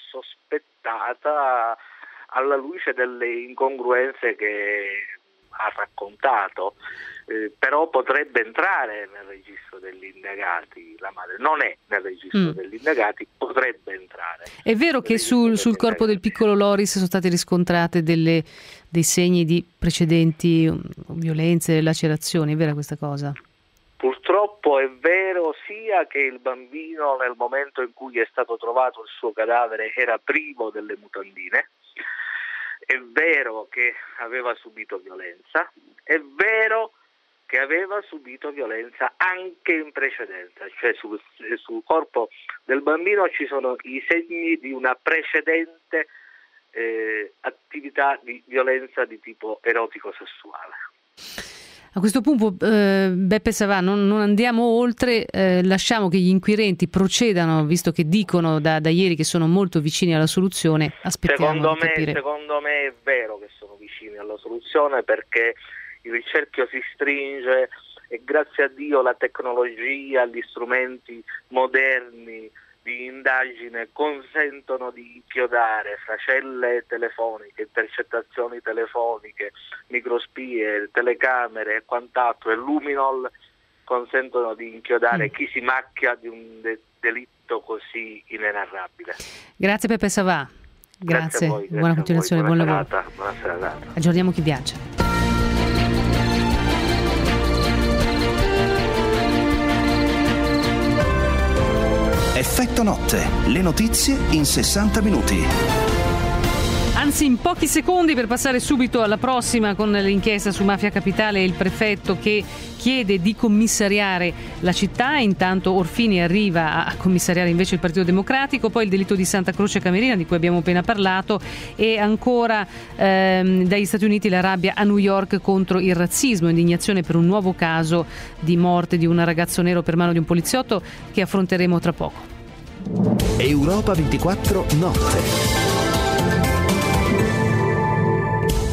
sospettata alla luce delle incongruenze che ha raccontato, eh, però potrebbe entrare nel registro degli indagati. La madre non è nel registro mm. degli indagati, potrebbe entrare. È vero che sul, sul corpo del piccolo Loris sono state riscontrate delle, dei segni di precedenti violenze, lacerazioni, è vera questa cosa? Purtroppo è vero sia che il bambino nel momento in cui è stato trovato il suo cadavere era privo delle mutandine, è vero che aveva subito violenza, è vero che aveva subito violenza anche in precedenza, cioè sul, sul corpo del bambino ci sono i segni di una precedente eh, attività di violenza di tipo erotico-sessuale. A questo punto, eh, Beppe Savà, non, non andiamo oltre, eh, lasciamo che gli inquirenti procedano, visto che dicono da, da ieri che sono molto vicini alla soluzione. Aspettiamo secondo di me, capire. Secondo me è vero che sono vicini alla soluzione, perché il cerchio si stringe e grazie a Dio la tecnologia, gli strumenti moderni di indagine consentono di inchiodare fra celle telefoniche, intercettazioni telefoniche, microspie, telecamere e quant'altro, e Luminol consentono di inchiodare mm. chi si macchia di un de- delitto così inenarrabile. Grazie Peppe Savà. Grazie, grazie a voi, grazie buona continuazione, buona buon serata, lavoro. Buona serata. Aggiorniamo chi viaggia. Effetto notte, le notizie in sessanta minuti. Anzi, in pochi secondi, per passare subito alla prossima con l'inchiesta su Mafia Capitale e il prefetto che chiede di commissariare la città. Intanto Orfini arriva a commissariare invece il Partito Democratico, poi il delitto di Santa Croce Camerina di cui abbiamo appena parlato, e ancora ehm, dagli Stati Uniti la rabbia a New York contro il razzismo, indignazione per un nuovo caso di morte di un ragazzo nero per mano di un poliziotto che affronteremo tra poco. Europa ventiquattro notte. Poi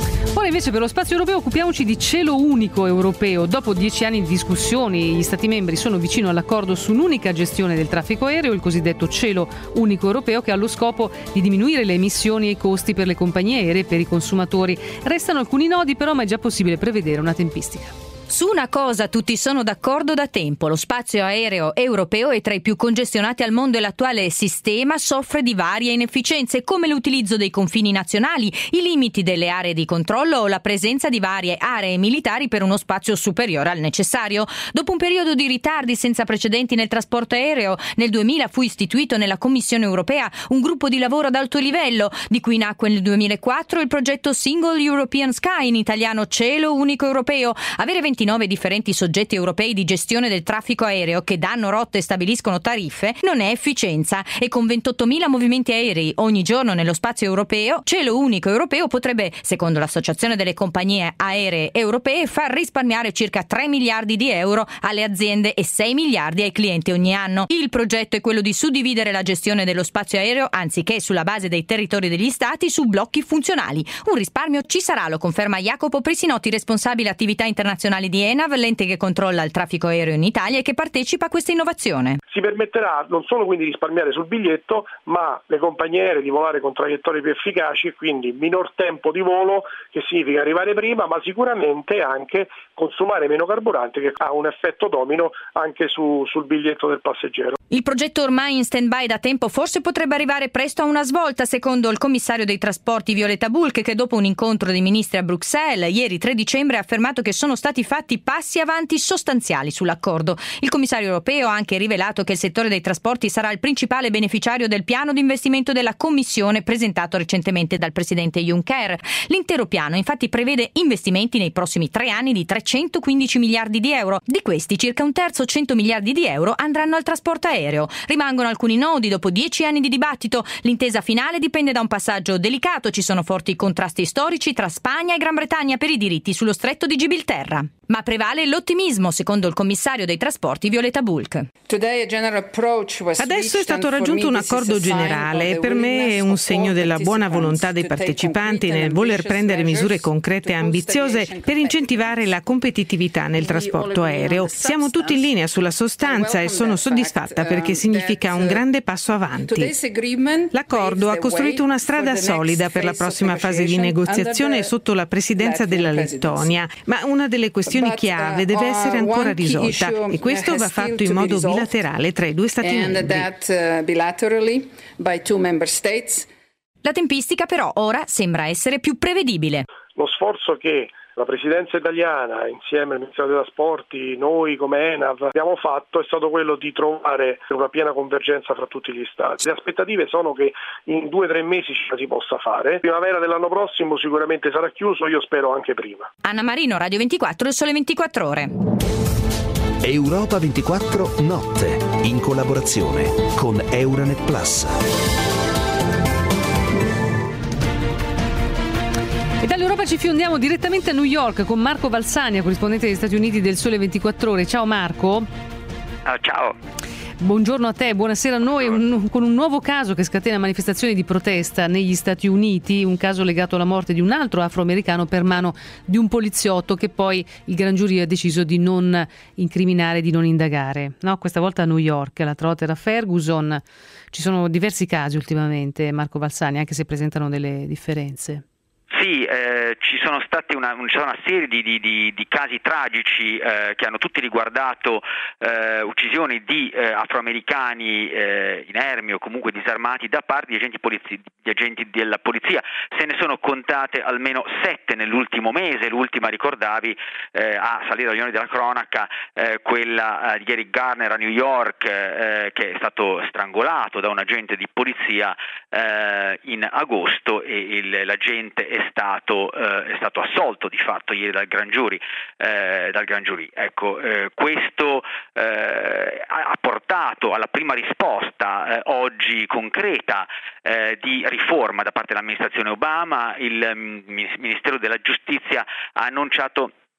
ora invece per lo spazio europeo occupiamoci di cielo unico europeo. Dopo dieci anni di discussioni, gli Stati membri sono vicino all'accordo su un'unica gestione del traffico aereo, il cosiddetto cielo unico europeo, che ha lo scopo di diminuire le emissioni e i costi per le compagnie aeree e per i consumatori. Restano alcuni nodi però, ma è già possibile prevedere una tempistica. Su una cosa tutti sono d'accordo da tempo: lo spazio aereo europeo è tra i più congestionati al mondo e l'attuale sistema soffre di varie inefficienze, come l'utilizzo dei confini nazionali, i limiti delle aree di controllo o la presenza di varie aree militari per uno spazio superiore al necessario. Dopo un periodo di ritardi senza precedenti nel trasporto aereo, nel duemila fu istituito nella Commissione europea un gruppo di lavoro ad alto livello, di cui nacque nel duemilaquattro il progetto Single European Sky, in italiano Cielo Unico Europeo. Avere ventinove differenti soggetti europei di gestione del traffico aereo che danno rotte e stabiliscono tariffe non è efficienza, e con ventottomila movimenti aerei ogni giorno nello spazio europeo, Cielo Unico Europeo potrebbe, secondo l'Associazione delle compagnie aeree europee, far risparmiare circa tre miliardi di euro alle aziende e sei miliardi ai clienti ogni anno. Il progetto è quello di suddividere la gestione dello spazio aereo, anziché sulla base dei territori degli stati, su blocchi funzionali. Un risparmio ci sarà, lo conferma Jacopo Prisinotti, responsabile attività internazionali di ENAV, l'ente che controlla il traffico aereo in Italia e che partecipa a questa innovazione. Si permetterà non solo quindi di risparmiare sul biglietto, ma le compagnie aeree di volare con traiettorie più efficaci, quindi minor tempo di volo, che significa arrivare prima, ma sicuramente anche consumare meno carburante, che ha un effetto domino anche su, sul biglietto del passeggero. Il progetto ormai in stand-by da tempo forse potrebbe arrivare presto a una svolta, secondo il commissario dei trasporti Violeta Bulc, che dopo un incontro dei ministri a Bruxelles ieri tre dicembre ha affermato che sono stati fatti passi avanti sostanziali sull'accordo. Il commissario europeo ha anche rivelato che il settore dei trasporti sarà il principale beneficiario del piano di investimento della Commissione presentato recentemente dal presidente Juncker. L'intero piano infatti prevede investimenti nei prossimi tre anni di trecentoquindici miliardi di euro. Di questi circa un terzo, cento miliardi di euro, andranno al trasporto aereo. Rimangono alcuni nodi dopo dieci anni di dibattito. L'intesa finale dipende da un passaggio delicato. Ci sono forti contrasti storici tra Spagna e Gran Bretagna per i diritti sullo stretto di Gibilterra. Ma prevale l'ottimismo, secondo il commissario dei trasporti Violeta Bulc. Adesso è stato raggiunto un accordo generale e per me è un segno della buona volontà dei partecipanti nel voler prendere misure concrete e ambiziose per incentivare la competitività nel trasporto aereo. Siamo tutti in linea sulla sostanza e sono soddisfatta perché significa un grande passo avanti. L'accordo ha costruito una strada solida per la prossima fase di negoziazione sotto la presidenza della Lettonia, ma una delle questioni chiave deve essere ancora risolta e questo va fatto in modo bilaterale tra i due Stati membri. La tempistica però ora sembra essere più prevedibile. Lo sforzo che la Presidenza italiana, insieme al Ministero dei Trasporti, noi come ENAV abbiamo fatto, è stato quello di trovare una piena convergenza fra tutti gli Stati. Le aspettative sono che in due o tre mesi ce la si possa fare. Primavera dell'anno prossimo sicuramente sarà chiuso, io spero anche prima. Anna Marino, Radio ventiquattro, Il Sole ventiquattro Ore. Europa ventiquattro Notte, in collaborazione con Euranet Plus. E dall'Europa ci fiondiamo direttamente a New York con Marco Valsania, corrispondente degli Stati Uniti del Sole ventiquattro Ore. Ciao Marco. Ah, ciao. Buongiorno a te, buonasera a noi. Un, con un nuovo caso che scatena manifestazioni di protesta negli Stati Uniti, un caso legato alla morte di un altro afroamericano per mano di un poliziotto che poi il gran giurì ha deciso di non incriminare, di non indagare. No, questa volta a New York, l'altra volta era Ferguson. Ci sono diversi casi ultimamente, Marco Valsani, anche se presentano delle differenze. Sì, eh, ci sono stati una, una serie di, di, di, di casi tragici eh, che hanno tutti riguardato eh, uccisioni di eh, afroamericani eh, inermi o comunque disarmati da parte di agenti, polizi- di agenti della polizia. Se ne sono contate almeno sette nell'ultimo mese, l'ultima ricordavi eh, a salire agli onori della cronaca, eh, quella eh, di Eric Garner a New York eh, che è stato strangolato da un agente di polizia eh, in agosto e il, l'agente è stato, eh, è stato assolto di fatto ieri dal gran giurì. Eh, dal gran giurì. Ecco, eh, questo eh, ha portato alla prima risposta eh, oggi concreta eh, di riforma da parte dell'amministrazione Obama. Il Ministero della Giustizia ha annunciato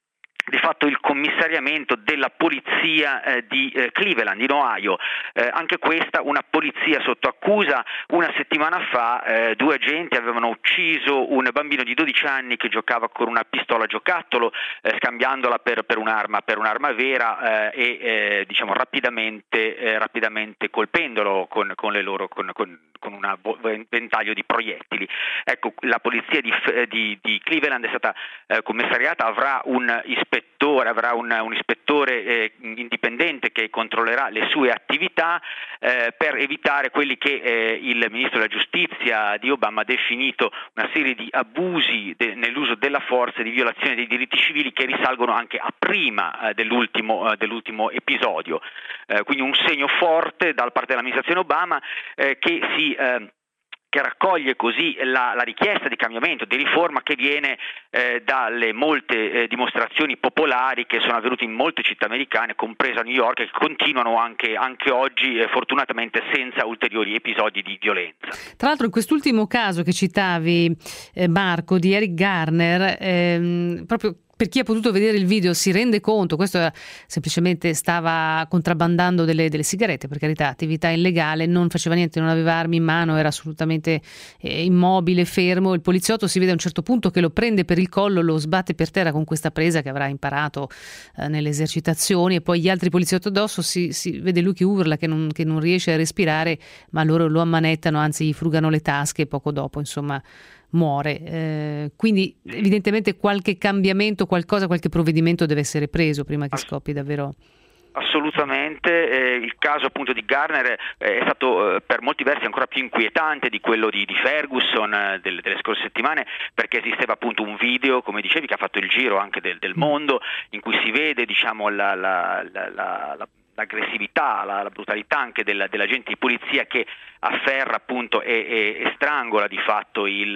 di fatto il commissariamento della polizia eh, di eh, Cleveland, in Ohio. Eh, anche questa una polizia sotto accusa. Una settimana fa eh, due agenti avevano ucciso un bambino di dodici anni che giocava con una pistola a giocattolo, eh, scambiandola per, per un'arma per un'arma vera eh, e eh, diciamo rapidamente eh, rapidamente colpendolo con, con le loro con, con, con un ventaglio di proiettili. Ecco, la polizia di, di, di Cleveland è stata eh, commissariata, avrà un ispettore, avrà un, un ispettore eh, indipendente che controllerà le sue attività eh, per evitare quelli che eh, il ministro della giustizia di Obama ha definito una serie di abusi de, nell'uso della forza e di violazione dei diritti civili che risalgono anche a prima eh, dell'ultimo, eh, dell'ultimo episodio. Eh, quindi un segno forte da parte dell'amministrazione Obama eh, che si eh, che raccoglie così la, la richiesta di cambiamento, di riforma che viene eh, dalle molte eh, dimostrazioni popolari che sono avvenute in molte città americane, compresa New York, e che continuano anche, anche oggi eh, fortunatamente senza ulteriori episodi di violenza. Tra l'altro in quest'ultimo caso che citavi eh, Marco, di Eric Garner, ehm, proprio per chi ha potuto vedere il video si rende conto, questo era, semplicemente stava contrabbandando delle, delle sigarette, per carità, attività illegale, non faceva niente, non aveva armi in mano, era assolutamente eh, immobile, fermo. Il poliziotto si vede a un certo punto che lo prende per il collo, lo sbatte per terra con questa presa che avrà imparato eh, nelle esercitazioni, e poi gli altri poliziotti addosso, si, si vede lui che urla, che non, che non riesce a respirare, ma loro lo ammanettano, anzi gli frugano le tasche, e poco dopo insomma muore. Eh, quindi evidentemente qualche cambiamento, qualcosa, qualche provvedimento deve essere preso prima che scoppi davvero. Assolutamente, eh, il caso appunto di Garner eh, è stato eh, per molti versi ancora più inquietante di quello di, di Ferguson eh, delle, delle scorse settimane, perché esisteva appunto un video, come dicevi, che ha fatto il giro anche del, del mondo, in cui si vede diciamo la, la, la, la, la l'aggressività, la, la brutalità anche del, dell'agente di polizia che afferra appunto e, e, e strangola di fatto il,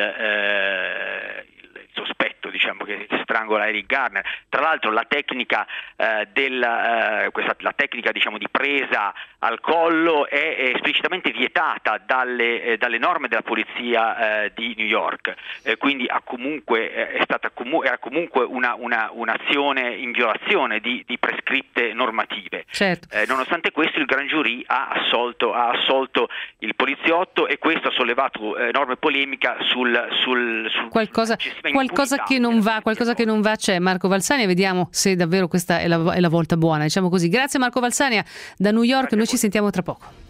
eh, il sospetto, diciamo, che strangola Eric Garner. Tra l'altro la tecnica eh, del, eh, questa, la tecnica diciamo di presa al collo è, è esplicitamente vietata dalle, eh, dalle norme della polizia eh, di New York, eh, quindi ha comunque, eh, è stata comu- era comunque una, una, un'azione in violazione di, di prescritte normative. Certo. Eh, nonostante questo il Grand Jury ha assolto, ha assolto il poliziotto, e questo ha sollevato eh, enorme polemica sul, sul, sul qualcosa, qualcosa che non va, qualcosa che non va c'è. Marco Valsania, vediamo se davvero questa è la, è la volta buona, diciamo così. Grazie Marco Valsania da New York, noi ci sentiamo tra poco.